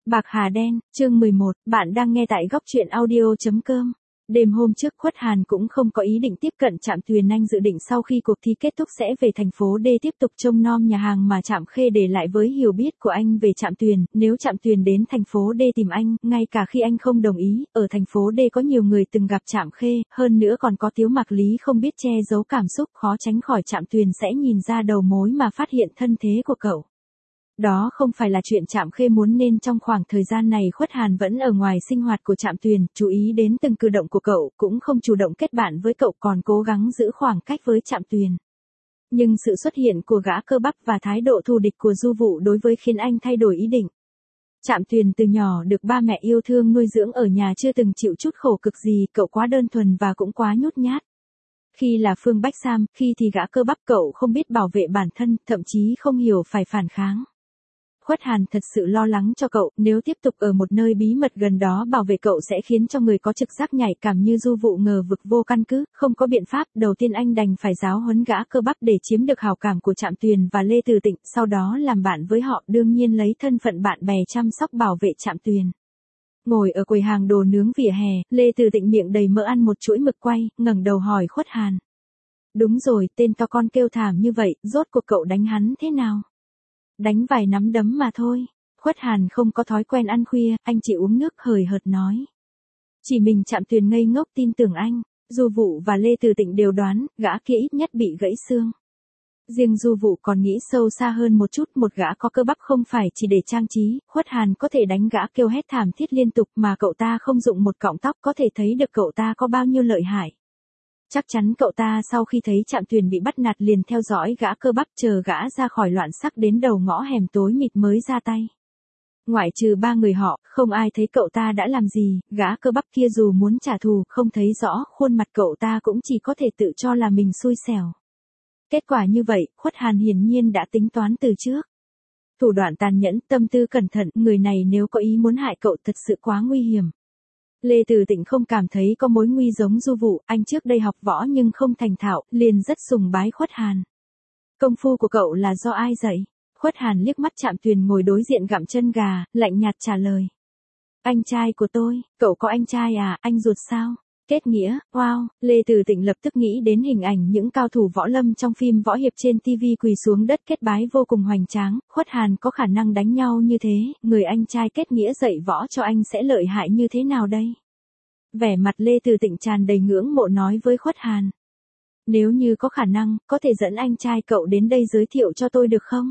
Bạc Hà Đen, chương 11, bạn đang nghe tại góc truyện audio.com. Đêm hôm trước Khuất Hàn cũng không có ý định tiếp cận Trạm Tuyền, anh dự định sau khi cuộc thi kết thúc sẽ về thành phố D tiếp tục trông nom nhà hàng mà Trạm Khê để lại với hiểu biết của anh về Trạm Tuyền. Nếu Trạm Tuyền đến thành phố D tìm anh, ngay cả khi anh không đồng ý, ở thành phố D có nhiều người từng gặp Trạm Khê, hơn nữa còn có Tiếu Mạc Lý không biết che giấu cảm xúc, khó tránh khỏi Trạm Tuyền sẽ nhìn ra đầu mối mà phát hiện thân thế của cậu. Đó không phải là chuyện Trạm Khê muốn, nên trong khoảng thời gian này Khuất Hàn vẫn ở ngoài sinh hoạt của Trạm Tuyền, chú ý đến từng cử động của cậu, cũng không chủ động kết bạn với cậu, còn cố gắng giữ khoảng cách với Trạm Tuyền. Nhưng sự xuất hiện của gã cơ bắp và thái độ thù địch của Du Vụ đối với khiến anh thay đổi ý định. Trạm Tuyền từ nhỏ được ba mẹ yêu thương nuôi dưỡng ở nhà, chưa từng chịu chút khổ cực gì, cậu quá đơn thuần và cũng quá nhút nhát. Khi là Phương Bách Sam, khi thì gã cơ bắp, cậu không biết bảo vệ bản thân, thậm chí không hiểu phải phản kháng. Khuất Hàn thật sự lo lắng cho cậu, nếu tiếp tục ở một nơi bí mật gần đó bảo vệ cậu sẽ khiến cho người có trực giác nhạy cảm như Du Vụ ngờ vực vô căn cứ, không có biện pháp, đầu tiên anh đành phải giáo huấn gã cơ bắp để chiếm được hảo cảm của Trạm Tuyền và Lê Từ Tịnh, sau đó làm bạn với họ, đương nhiên lấy thân phận bạn bè chăm sóc bảo vệ Trạm Tuyền. Ngồi ở quầy hàng đồ nướng vỉa hè, Lê Từ Tịnh miệng đầy mỡ ăn một chuỗi mực quay, ngẩng đầu hỏi Khuất Hàn. Đúng rồi, tên to con kêu thảm như vậy, rốt cuộc cậu đánh hắn thế nào? Đánh vài nắm đấm mà thôi. Khuất Hàn không có thói quen ăn khuya, anh chỉ uống nước, hời hợt nói. Chỉ mình Trạm Tuyền ngây ngốc tin tưởng anh. Du Vụ và Lê Từ Tịnh đều đoán, gã kia ít nhất bị gãy xương. Riêng Du Vụ còn nghĩ sâu xa hơn một chút, một gã có cơ bắp không phải chỉ để trang trí, Khuất Hàn có thể đánh gã kêu hét thảm thiết liên tục mà cậu ta không dụng một cọng tóc, có thể thấy được cậu ta có bao nhiêu lợi hại. Chắc chắn cậu ta sau khi thấy Trạm Tuyền bị bắt nạt liền theo dõi gã cơ bắp, chờ gã ra khỏi loạn sắc đến đầu ngõ hẻm tối mịt mới ra tay. Ngoại trừ ba người họ, không ai thấy cậu ta đã làm gì, gã cơ bắp kia dù muốn trả thù, không thấy rõ khuôn mặt cậu ta cũng chỉ có thể tự cho là mình xui xẻo. Kết quả như vậy, Khuất Hàn hiển nhiên đã tính toán từ trước. Thủ đoạn tàn nhẫn, tâm tư cẩn thận, người này nếu có ý muốn hại cậu thật sự quá nguy hiểm. Lê Từ Tịnh không cảm thấy có mối nguy giống Du Vụ, anh trước đây học võ nhưng không thành thạo, liền rất sùng bái Khuất Hàn. Công phu của cậu là do ai dạy? Khuất Hàn liếc mắt Trạm Tuyền ngồi đối diện gặm chân gà, lạnh nhạt trả lời. Anh trai của tôi. Cậu có anh trai à, anh ruột sao? Kết nghĩa, wow, Lê Từ Tịnh lập tức nghĩ đến hình ảnh những cao thủ võ lâm trong phim võ hiệp trên TV quỳ xuống đất kết bái vô cùng hoành tráng, Khuất Hàn có khả năng đánh nhau như thế, người anh trai kết nghĩa dạy võ cho anh sẽ lợi hại như thế nào đây? Vẻ mặt Lê Từ Tịnh tràn đầy ngưỡng mộ nói với Khuất Hàn. Nếu như có khả năng, có thể dẫn anh trai cậu đến đây giới thiệu cho tôi được không?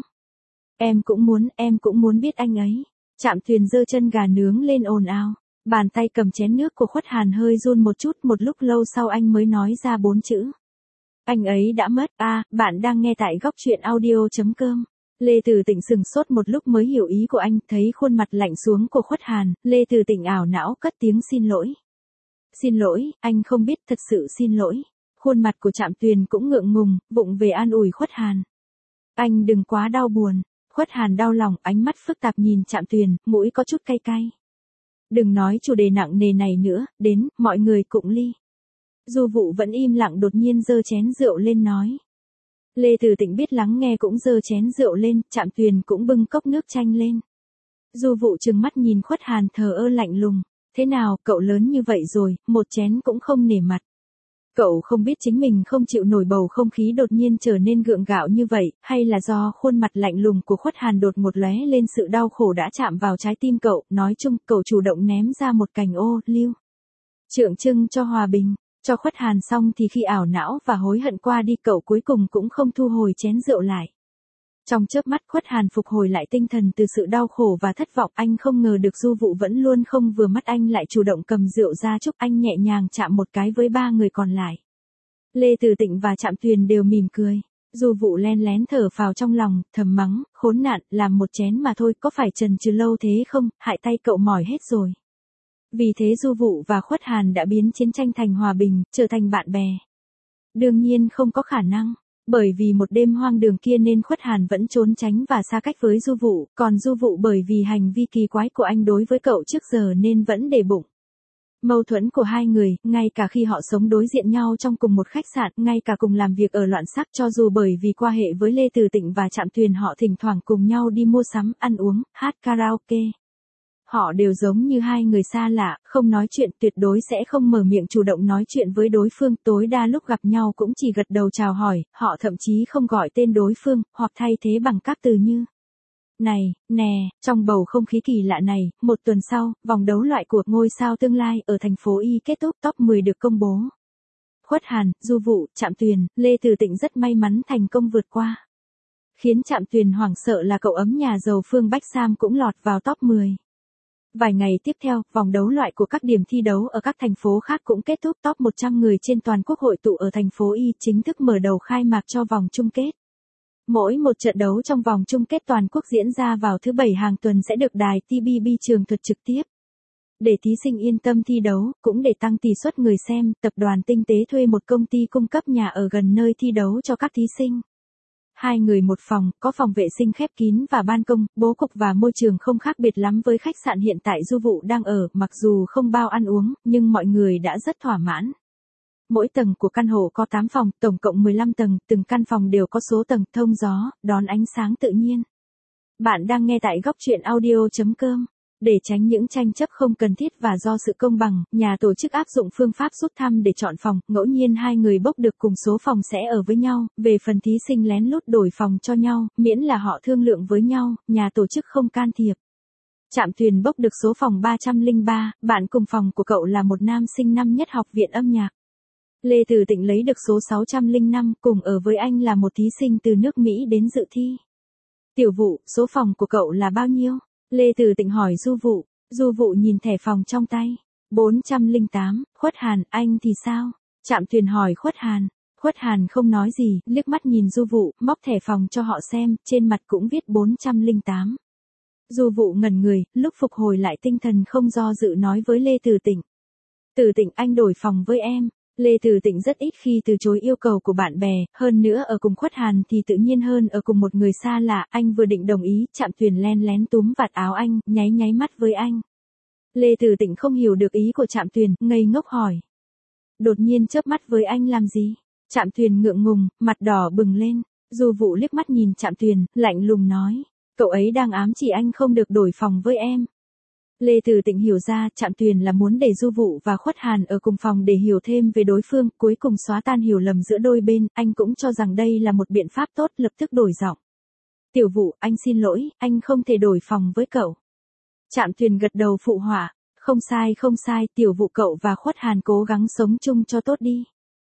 Em cũng muốn biết anh ấy. Trạm Tuyền giơ chân gà nướng lên ồn ào. Bàn tay cầm chén nước của Khuất Hàn hơi run một chút, một lúc lâu sau anh mới nói ra 4 chữ. Anh ấy đã mất. Bạn đang nghe tại góc truyện audio.com. Lê Từ Tịnh sừng sốt một lúc mới hiểu ý của anh, thấy khuôn mặt lạnh xuống của Khuất Hàn, Lê Từ Tịnh ảo não cất tiếng xin lỗi. Xin lỗi, anh không biết, thật sự xin lỗi. Khuôn mặt của Trạm Tuyền cũng ngượng ngùng, vụng về an ủi Khuất Hàn. Anh đừng quá đau buồn. Khuất Hàn đau lòng, ánh mắt phức tạp nhìn Trạm Tuyền, mũi có chút cay cay. Đừng nói chủ đề nặng nề này nữa, đến, mọi người cụng ly. Du Vụ vẫn im lặng, đột nhiên giơ chén rượu lên nói. Lê Từ Tịnh biết lắng nghe cũng giơ chén rượu lên, Trạm Tuyền cũng bưng cốc nước chanh lên. Du Vụ trừng mắt nhìn Khuất Hàn thờ ơ lạnh lùng. Thế nào, cậu lớn như vậy rồi, một chén cũng không nể mặt. Cậu không biết chính mình không chịu nổi bầu không khí đột nhiên trở nên gượng gạo như vậy, hay là do khuôn mặt lạnh lùng của Khuất Hàn đột ngột lóe lên sự đau khổ đã chạm vào trái tim cậu, nói chung, cậu chủ động ném ra một cành ô liu. Tượng trưng cho hòa bình, cho Khuất Hàn xong thì khi ảo não và hối hận qua đi cậu cuối cùng cũng không thu hồi chén rượu lại. Trong chớp mắt Khuất Hàn phục hồi lại tinh thần từ sự đau khổ và thất vọng, anh không ngờ được Du Vụ vẫn luôn không vừa mắt anh lại chủ động cầm rượu ra chúc anh, nhẹ nhàng chạm một cái với ba người còn lại. Lê Từ Tịnh và Trạm Tuyền đều mỉm cười. Du Vụ len lén thở phào trong lòng, thầm mắng, khốn nạn, làm một chén mà thôi, có phải chần chừ lâu thế không, hại tay cậu mỏi hết rồi. Vì thế Du Vụ và Khuất Hàn đã biến chiến tranh thành hòa bình, trở thành bạn bè. Đương nhiên không có khả năng. Bởi vì một đêm hoang đường kia nên Khuất Hàn vẫn trốn tránh và xa cách với Du Vụ, còn Du Vụ bởi vì hành vi kỳ quái của anh đối với cậu trước giờ nên vẫn để bụng. Mâu thuẫn của hai người, ngay cả khi họ sống đối diện nhau trong cùng một khách sạn, ngay cả cùng làm việc ở loạn sắc, cho dù bởi vì qua hệ với Lê Từ Tịnh và Trạm Tuyền họ thỉnh thoảng cùng nhau đi mua sắm, ăn uống, hát karaoke. Họ đều giống như hai người xa lạ, không nói chuyện, tuyệt đối sẽ không mở miệng chủ động nói chuyện với đối phương, tối đa lúc gặp nhau cũng chỉ gật đầu chào hỏi, họ thậm chí không gọi tên đối phương, hoặc thay thế bằng các từ như này, nè. Trong bầu không khí kỳ lạ này, một tuần sau, vòng đấu loại của ngôi sao tương lai ở thành phố Y kết thúc, top 10 được công bố. Khuất Hàn, Du Vụ, Trạm Tuyền, Lê Từ Tịnh rất may mắn thành công vượt qua. Khiến Trạm Tuyền hoảng sợ là cậu ấm nhà giàu Phương Bách Sam cũng lọt vào top 10. Vài ngày tiếp theo, vòng đấu loại của các điểm thi đấu ở các thành phố khác cũng kết thúc, top 100 người trên toàn quốc hội tụ ở thành phố Y chính thức mở đầu khai mạc cho vòng chung kết. Mỗi một trận đấu trong vòng chung kết toàn quốc diễn ra vào thứ Bảy hàng tuần sẽ được đài TBB trường thuật trực tiếp. Để thí sinh yên tâm thi đấu, cũng để tăng tỷ suất người xem, tập đoàn Tinh Tế thuê một công ty cung cấp nhà ở gần nơi thi đấu cho các thí sinh. 2 người một phòng, có phòng vệ sinh khép kín và ban công, bố cục và môi trường không khác biệt lắm với khách sạn hiện tại Du Vụ đang ở, mặc dù không bao ăn uống, nhưng mọi người đã rất thỏa mãn. Mỗi tầng của căn hộ có 8 phòng, tổng cộng 15 tầng, từng căn phòng đều có số tầng, thông gió, đón ánh sáng tự nhiên. Bạn đang nghe tại góc truyện audio.com. Để tránh những tranh chấp không cần thiết và do sự công bằng, nhà tổ chức áp dụng phương pháp rút thăm để chọn phòng, ngẫu nhiên 2 người bốc được cùng số phòng sẽ ở với nhau, về phần thí sinh lén lút đổi phòng cho nhau, miễn là họ thương lượng với nhau, nhà tổ chức không can thiệp. Trạm Tuyền bốc được số phòng 303, bạn cùng phòng của cậu là một nam sinh năm nhất học viện âm nhạc. Lê Từ Tịnh lấy được số 605, cùng ở với anh là một thí sinh từ nước Mỹ đến dự thi. Tiểu Vụ, số phòng của cậu là bao nhiêu? Lê Từ Tịnh hỏi Du Vụ. Du Vụ nhìn thẻ phòng trong tay. 408, Khuất Hàn, anh thì sao? Trạm Tuyền hỏi Khuất Hàn. Khuất Hàn không nói gì, liếc mắt nhìn Du Vụ, móc thẻ phòng cho họ xem, trên mặt cũng viết 408. Du Vụ ngẩn người, lúc phục hồi lại tinh thần không do dự nói với Lê Từ Tịnh. Từ Tịnh, anh đổi phòng với em. Lê Từ Tịnh rất ít khi từ chối yêu cầu của bạn bè, hơn nữa ở cùng Khuất Hàn thì tự nhiên hơn ở cùng một người xa lạ, anh vừa định đồng ý, Trạm Tuyền len lén túm vạt áo anh, nháy mắt với anh. Lê Từ Tịnh không hiểu được ý của Trạm Tuyền, ngây ngốc hỏi. Đột nhiên chớp mắt với anh làm gì? Trạm Tuyền ngượng ngùng, mặt đỏ bừng lên. Du Vụ liếc mắt nhìn Trạm Tuyền, lạnh lùng nói, cậu ấy đang ám chỉ anh không được đổi phòng với em. Lê Từ Tịnh hiểu ra, Trạm Tuyền là muốn để Du Vụ và Khuất Hàn ở cùng phòng để hiểu thêm về đối phương, cuối cùng xóa tan hiểu lầm giữa đôi bên, anh cũng cho rằng đây là một biện pháp tốt, lập tức đổi giọng. Tiểu Vụ, anh xin lỗi, anh không thể đổi phòng với cậu. Trạm Tuyền gật đầu phụ họa, không sai, Tiểu Vụ, cậu và Khuất Hàn cố gắng sống chung cho tốt đi.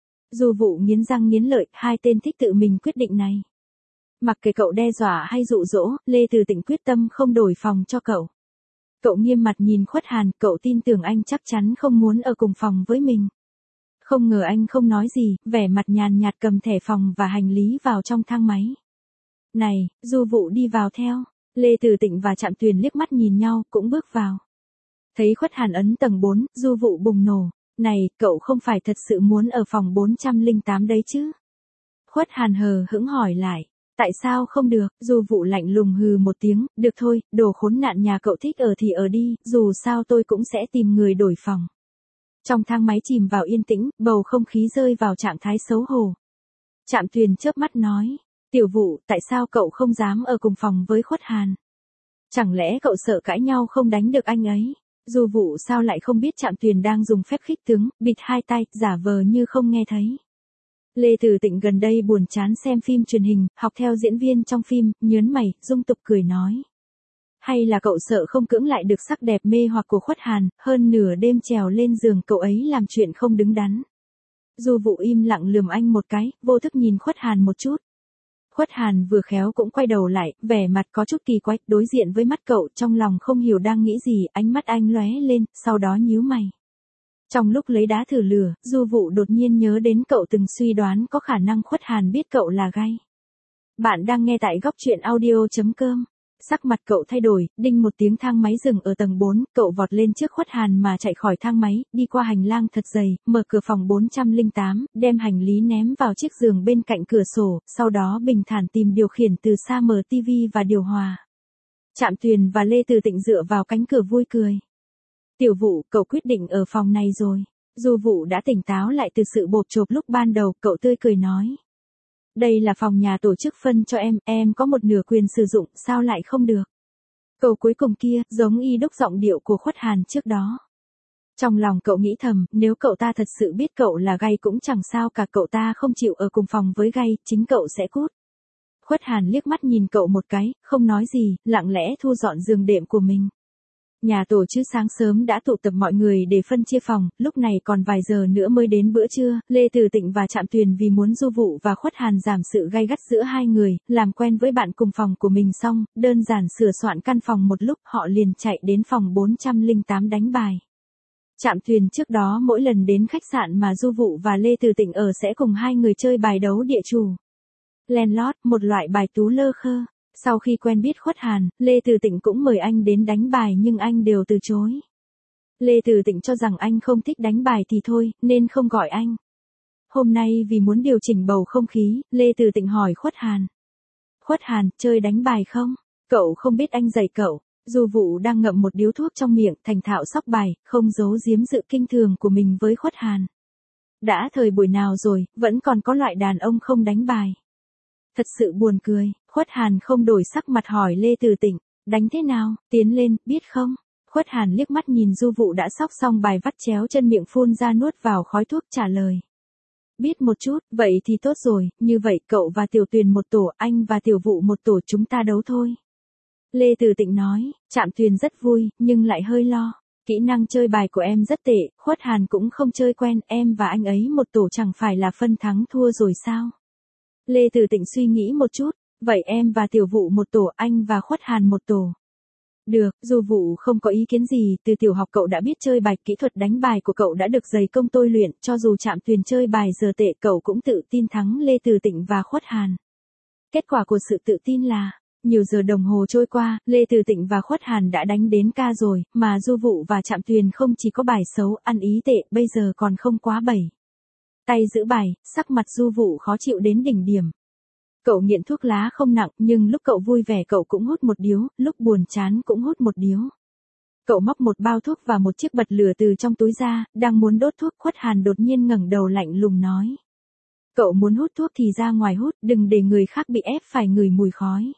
Du Vụ nghiến răng nghiến lợi, hai tên thích tự mình quyết định này. Mặc kệ cậu đe dọa hay dụ dỗ, Lê Từ Tịnh quyết tâm không đổi phòng cho cậu. Cậu nghiêm mặt nhìn Khuất Hàn, cậu tin tưởng anh chắc chắn không muốn ở cùng phòng với mình. Không ngờ anh không nói gì, vẻ mặt nhàn nhạt cầm thẻ phòng và hành lý vào trong thang máy. Này, Du Vụ đi vào theo. Lê Từ Tịnh và Trạm Tuyền liếc mắt nhìn nhau, cũng bước vào. Thấy Khuất Hàn ấn tầng 4, Du Vụ bùng nổ. Này, cậu không phải thật sự muốn ở phòng 408 đấy chứ? Khuất Hàn hờ hững hỏi lại. Tại sao không được? Du Vụ lạnh lùng hừ một tiếng, được thôi, đồ khốn nạn nhà cậu thích ở thì ở đi, dù sao tôi cũng sẽ tìm người đổi phòng. Trong thang máy chìm vào yên tĩnh, bầu không khí rơi vào trạng thái xấu hổ. Trạm Tuyền chớp mắt nói, Tiểu Vụ, tại sao cậu không dám ở cùng phòng với Khuất Hàn? Chẳng lẽ cậu sợ cãi nhau không đánh được anh ấy? Du Vụ sao lại không biết Trạm Tuyền đang dùng phép khích tướng, bịt hai tay, giả vờ như không nghe thấy. Lê Từ Tịnh gần đây buồn chán xem phim truyền hình, học theo diễn viên trong phim, nhớn mày, dung tục cười nói. Hay là cậu sợ không cưỡng lại được sắc đẹp mê hoặc của Khuất Hàn, hơn nửa đêm trèo lên giường cậu ấy làm chuyện không đứng đắn. Du Vụ im lặng lườm anh một cái, vô thức nhìn Khuất Hàn một chút. Khuất Hàn vừa khéo cũng quay đầu lại, vẻ mặt có chút kỳ quái, đối diện với mắt cậu, trong lòng không hiểu đang nghĩ gì, ánh mắt anh lóe lên, sau đó nhíu mày. Trong lúc lấy đá thử lửa, Du Vụ đột nhiên nhớ đến cậu từng suy đoán có khả năng Khuất Hàn biết cậu là gay. Bạn đang nghe tại góc truyện audio.com. Sắc mặt cậu thay đổi, đinh một tiếng thang máy dừng ở tầng 4, cậu vọt lên trước Khuất Hàn mà chạy khỏi thang máy, đi qua hành lang thật dày, mở cửa phòng 408, đem hành lý ném vào chiếc giường bên cạnh cửa sổ, sau đó bình thản tìm điều khiển từ xa mở tivi và điều hòa. Trạm Tuyền và Lê Từ Tịnh dựa vào cánh cửa vui cười. Tiểu Vụ, cậu quyết định ở phòng này rồi. Du Vụ đã tỉnh táo lại từ sự bộp chộp lúc ban đầu, cậu tươi cười nói. Đây là phòng nhà tổ chức phân cho em có một nửa quyền sử dụng, sao lại không được? Câu cuối cùng kia, giống y đúc giọng điệu của Khuất Hàn trước đó. Trong lòng cậu nghĩ thầm, nếu cậu ta thật sự biết cậu là gay cũng chẳng sao cả, cậu ta không chịu ở cùng phòng với gay, chính cậu sẽ cút. Khuất Hàn liếc mắt nhìn cậu một cái, không nói gì, lặng lẽ thu dọn giường đệm của mình. Nhà tổ chứ sáng sớm đã tụ tập mọi người để phân chia phòng, lúc này còn vài giờ nữa mới đến bữa trưa, Lê Từ Tịnh và Trạm Tuyền vì muốn Du Vụ và Khuất Hàn giảm sự gay gắt giữa hai người, làm quen với bạn cùng phòng của mình xong, đơn giản sửa soạn căn phòng một lúc họ liền chạy đến phòng 408 đánh bài. Trạm Tuyền trước đó mỗi lần đến khách sạn mà Du Vụ và Lê Từ Tịnh ở sẽ cùng hai người chơi bài đấu địa chủ. Landlord, một loại bài tú lơ khơ. Sau khi quen biết Khuất Hàn, Lê Từ Tịnh cũng mời anh đến đánh bài nhưng anh đều từ chối. Lê Từ Tịnh cho rằng anh không thích đánh bài thì thôi, nên không gọi anh. Hôm nay vì muốn điều chỉnh bầu không khí, Lê Từ Tịnh hỏi Khuất Hàn. Khuất Hàn, chơi đánh bài không? Cậu không biết anh dạy cậu. Du Vụ đang ngậm một điếu thuốc trong miệng, thành thạo sóc bài, không giấu giếm sự kinh thường của mình với Khuất Hàn. Đã thời buổi nào rồi, vẫn còn có loại đàn ông không đánh bài. Thật sự buồn cười, Khuất Hàn không đổi sắc mặt hỏi Lê Từ Tịnh, đánh thế nào, tiến lên, biết không? Khuất Hàn liếc mắt nhìn Du Vụ đã sóc xong bài vắt chéo chân miệng phun ra nuốt vào khói thuốc trả lời. Biết một chút, vậy thì tốt rồi, như vậy cậu và Tiểu Tuyền một tổ, anh và Tiểu Vụ một tổ, chúng ta đấu thôi. Lê Từ Tịnh nói, Trạm Tuyền rất vui, nhưng lại hơi lo. Kỹ năng chơi bài của em rất tệ, Khuất Hàn cũng không chơi quen, em và anh ấy một tổ chẳng phải là phân thắng thua rồi sao? Lê Từ Tịnh suy nghĩ một chút, vậy em và Tiểu Vụ một tổ, anh và Khuất Hàn một tổ. Được, Du Vụ không có ý kiến gì, từ tiểu học cậu đã biết chơi bài, kỹ thuật đánh bài của cậu đã được dày công tôi luyện, cho dù Trạm Tuyền chơi bài giờ tệ cậu cũng tự tin thắng Lê Từ Tịnh và Khuất Hàn. Kết quả của sự tự tin là, nhiều giờ đồng hồ trôi qua, Lê Từ Tịnh và Khuất Hàn đã đánh đến ca rồi, mà Du Vụ và Trạm Tuyền không chỉ có bài xấu, ăn ý tệ, bây giờ còn không quá 7. Tay giữ bài, sắc mặt Du Vụ khó chịu đến đỉnh điểm. Cậu nghiện thuốc lá không nặng, nhưng lúc cậu vui vẻ cậu cũng hút một điếu, lúc buồn chán cũng hút một điếu. Cậu móc một bao thuốc và một chiếc bật lửa từ trong túi ra, đang muốn đốt thuốc, Khuất Hàn đột nhiên ngẩng đầu lạnh lùng nói. Cậu muốn hút thuốc thì ra ngoài hút, đừng để người khác bị ép phải ngửi mùi khói.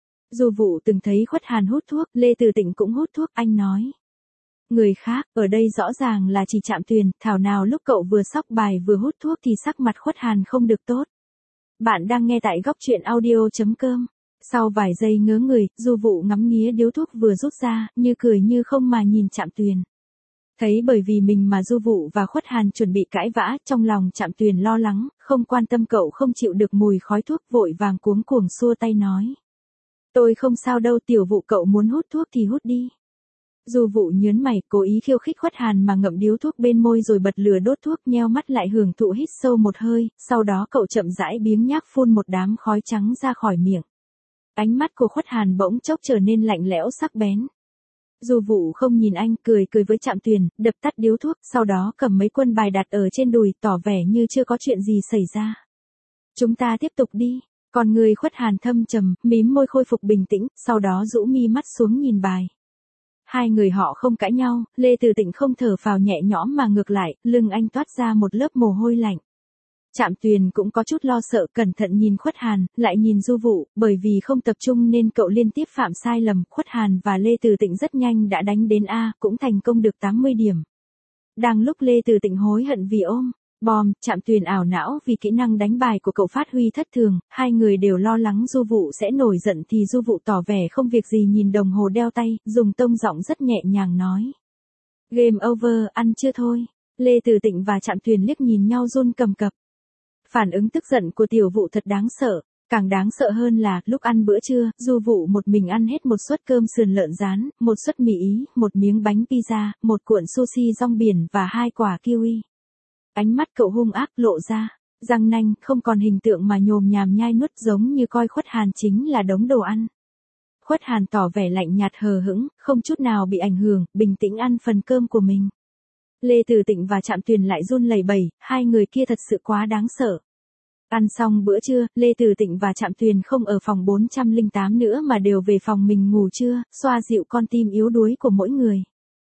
Du Vụ từng thấy Khuất Hàn hút thuốc, Lê Từ Tịnh cũng hút thuốc, anh nói. Người khác, ở đây rõ ràng là chỉ Trạm Tuyền, thảo nào lúc cậu vừa sóc bài vừa hút thuốc thì sắc mặt Khuất Hàn không được tốt. Bạn đang nghe tại góc truyện audio.com. Sau vài giây ngớ người, Du Vụ ngắm nghía điếu thuốc vừa rút ra, như cười như không mà nhìn Trạm Tuyền. Thấy bởi vì mình mà Du Vụ và Khuất Hàn chuẩn bị cãi vã, trong lòng Trạm Tuyền lo lắng, không quan tâm cậu không chịu được mùi khói thuốc, vội vàng cuống cuồng xua tay nói. Tôi không sao đâu, Tiểu Vụ cậu muốn hút thuốc thì hút đi. Du Vụ nhớn mày, cố ý khiêu khích Khuất Hàn mà ngậm điếu thuốc bên môi rồi bật lửa đốt thuốc, nheo mắt lại hưởng thụ hít sâu một hơi, sau đó cậu chậm rãi biếng nhác phun một đám khói trắng ra khỏi miệng. Ánh mắt của Khuất Hàn bỗng chốc trở nên lạnh lẽo sắc bén. Du Vụ không nhìn anh, cười với Trạm Tuyền, đập tắt điếu thuốc, sau đó cầm mấy quân bài đặt ở trên đùi, tỏ vẻ như chưa có chuyện gì xảy ra. Chúng ta tiếp tục đi. Còn người Khuất Hàn thâm trầm, mím môi khôi phục bình tĩnh, sau đó rũ mi mắt xuống nhìn bài. Hai người họ không cãi nhau, Lê Từ Tịnh không thở phào nhẹ nhõm mà ngược lại, lưng anh toát ra một lớp mồ hôi lạnh. Trạm Tuyền cũng có chút lo sợ, cẩn thận nhìn Khuất Hàn, lại nhìn Du Vụ, bởi vì không tập trung nên cậu liên tiếp phạm sai lầm, Khuất Hàn và Lê Từ Tịnh rất nhanh đã đánh đến A, cũng thành công được 80 điểm. Đang lúc Lê Từ Tịnh hối hận vì ôm bom, Trạm Tuyền ảo não vì kỹ năng đánh bài của cậu phát huy thất thường, hai người đều lo lắng Du Vụ sẽ nổi giận thì Du Vụ tỏ vẻ không việc gì nhìn đồng hồ đeo tay, dùng tông giọng rất nhẹ nhàng nói. Game over, ăn chưa thôi. Lê Từ Tịnh và Trạm Tuyền liếc nhìn nhau run cầm cập. Phản ứng tức giận của Tiểu Vụ thật đáng sợ, càng đáng sợ hơn là, lúc ăn bữa trưa, Du Vụ một mình ăn hết một suất cơm sườn lợn rán, một suất mì Ý, một miếng bánh pizza, một cuộn sushi rong biển và 2 quả kiwi. Ánh mắt cậu hung ác lộ ra, răng nanh không còn hình tượng mà nhồm nhàm nhai nuốt giống như coi Khuất Hàn chính là đống đồ ăn. Khuất Hàn tỏ vẻ lạnh nhạt hờ hững, không chút nào bị ảnh hưởng, bình tĩnh ăn phần cơm của mình. Lê Từ Tịnh và Trạm Tuyền lại run lẩy bẩy, hai người kia thật sự quá đáng sợ. Ăn xong bữa trưa, Lê Từ Tịnh và Trạm Tuyền không ở phòng 408 nữa mà đều về phòng mình ngủ trưa, xoa dịu con tim yếu đuối của mỗi người.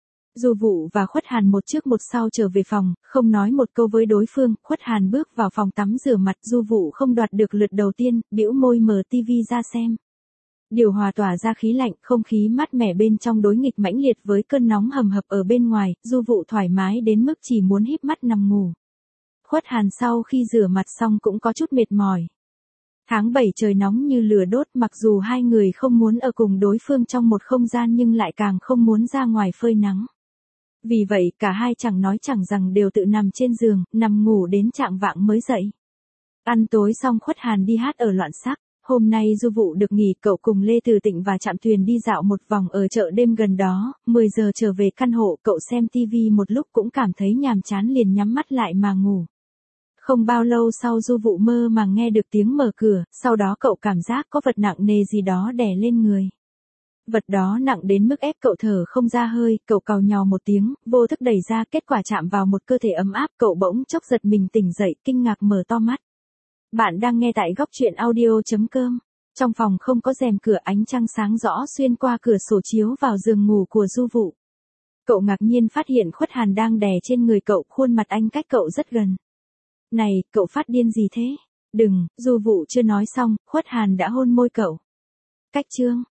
Du Vụ và Khuất Hàn một trước một sau trở về phòng, không nói một câu với đối phương, Khuất Hàn bước vào phòng tắm rửa mặt, Du Vụ không đoạt được lượt đầu tiên, bĩu môi mở tivi ra xem. Điều hòa tỏa ra khí lạnh, không khí mát mẻ bên trong đối nghịch mãnh liệt với cơn nóng hầm hập ở bên ngoài, Du Vụ thoải mái đến mức chỉ muốn híp mắt nằm ngủ. Khuất Hàn sau khi rửa mặt xong cũng có chút mệt mỏi. Tháng 7 trời nóng như lửa đốt, mặc dù hai người không muốn ở cùng đối phương trong một không gian nhưng lại càng không muốn ra ngoài phơi nắng. Vì vậy cả hai chẳng nói chẳng rằng đều tự nằm trên giường, nằm ngủ đến chạng vạng mới dậy. Ăn tối xong Khuất Hàn đi hát ở Loạn Sắc. Hôm nay Du Vụ được nghỉ, cậu cùng Lê Từ Tịnh và Trạm Tuyền đi dạo một vòng ở chợ đêm gần đó, 10 giờ trở về căn hộ, cậu xem tivi một lúc cũng cảm thấy nhàm chán liền nhắm mắt lại mà ngủ. Không bao lâu sau Du Vụ mơ màng nghe được tiếng mở cửa, sau đó cậu cảm giác có vật nặng nề gì đó đè lên người. Vật đó nặng đến mức ép cậu thở không ra hơi, cậu càu nhàu một tiếng, vô thức đẩy ra, kết quả chạm vào một cơ thể ấm áp, cậu bỗng chốc giật mình tỉnh dậy, kinh ngạc mở to mắt. Bạn đang nghe tại góc truyện audio.com. Trong phòng không có rèm cửa, ánh trăng sáng rõ xuyên qua cửa sổ chiếu vào giường ngủ của Du Vụ. Cậu ngạc nhiên phát hiện Khuất Hàn đang đè trên người cậu, khuôn mặt anh cách cậu rất gần. Này, cậu phát điên gì thế? Đừng, Du Vụ chưa nói xong, Khuất Hàn đã hôn môi cậu. Cách chương.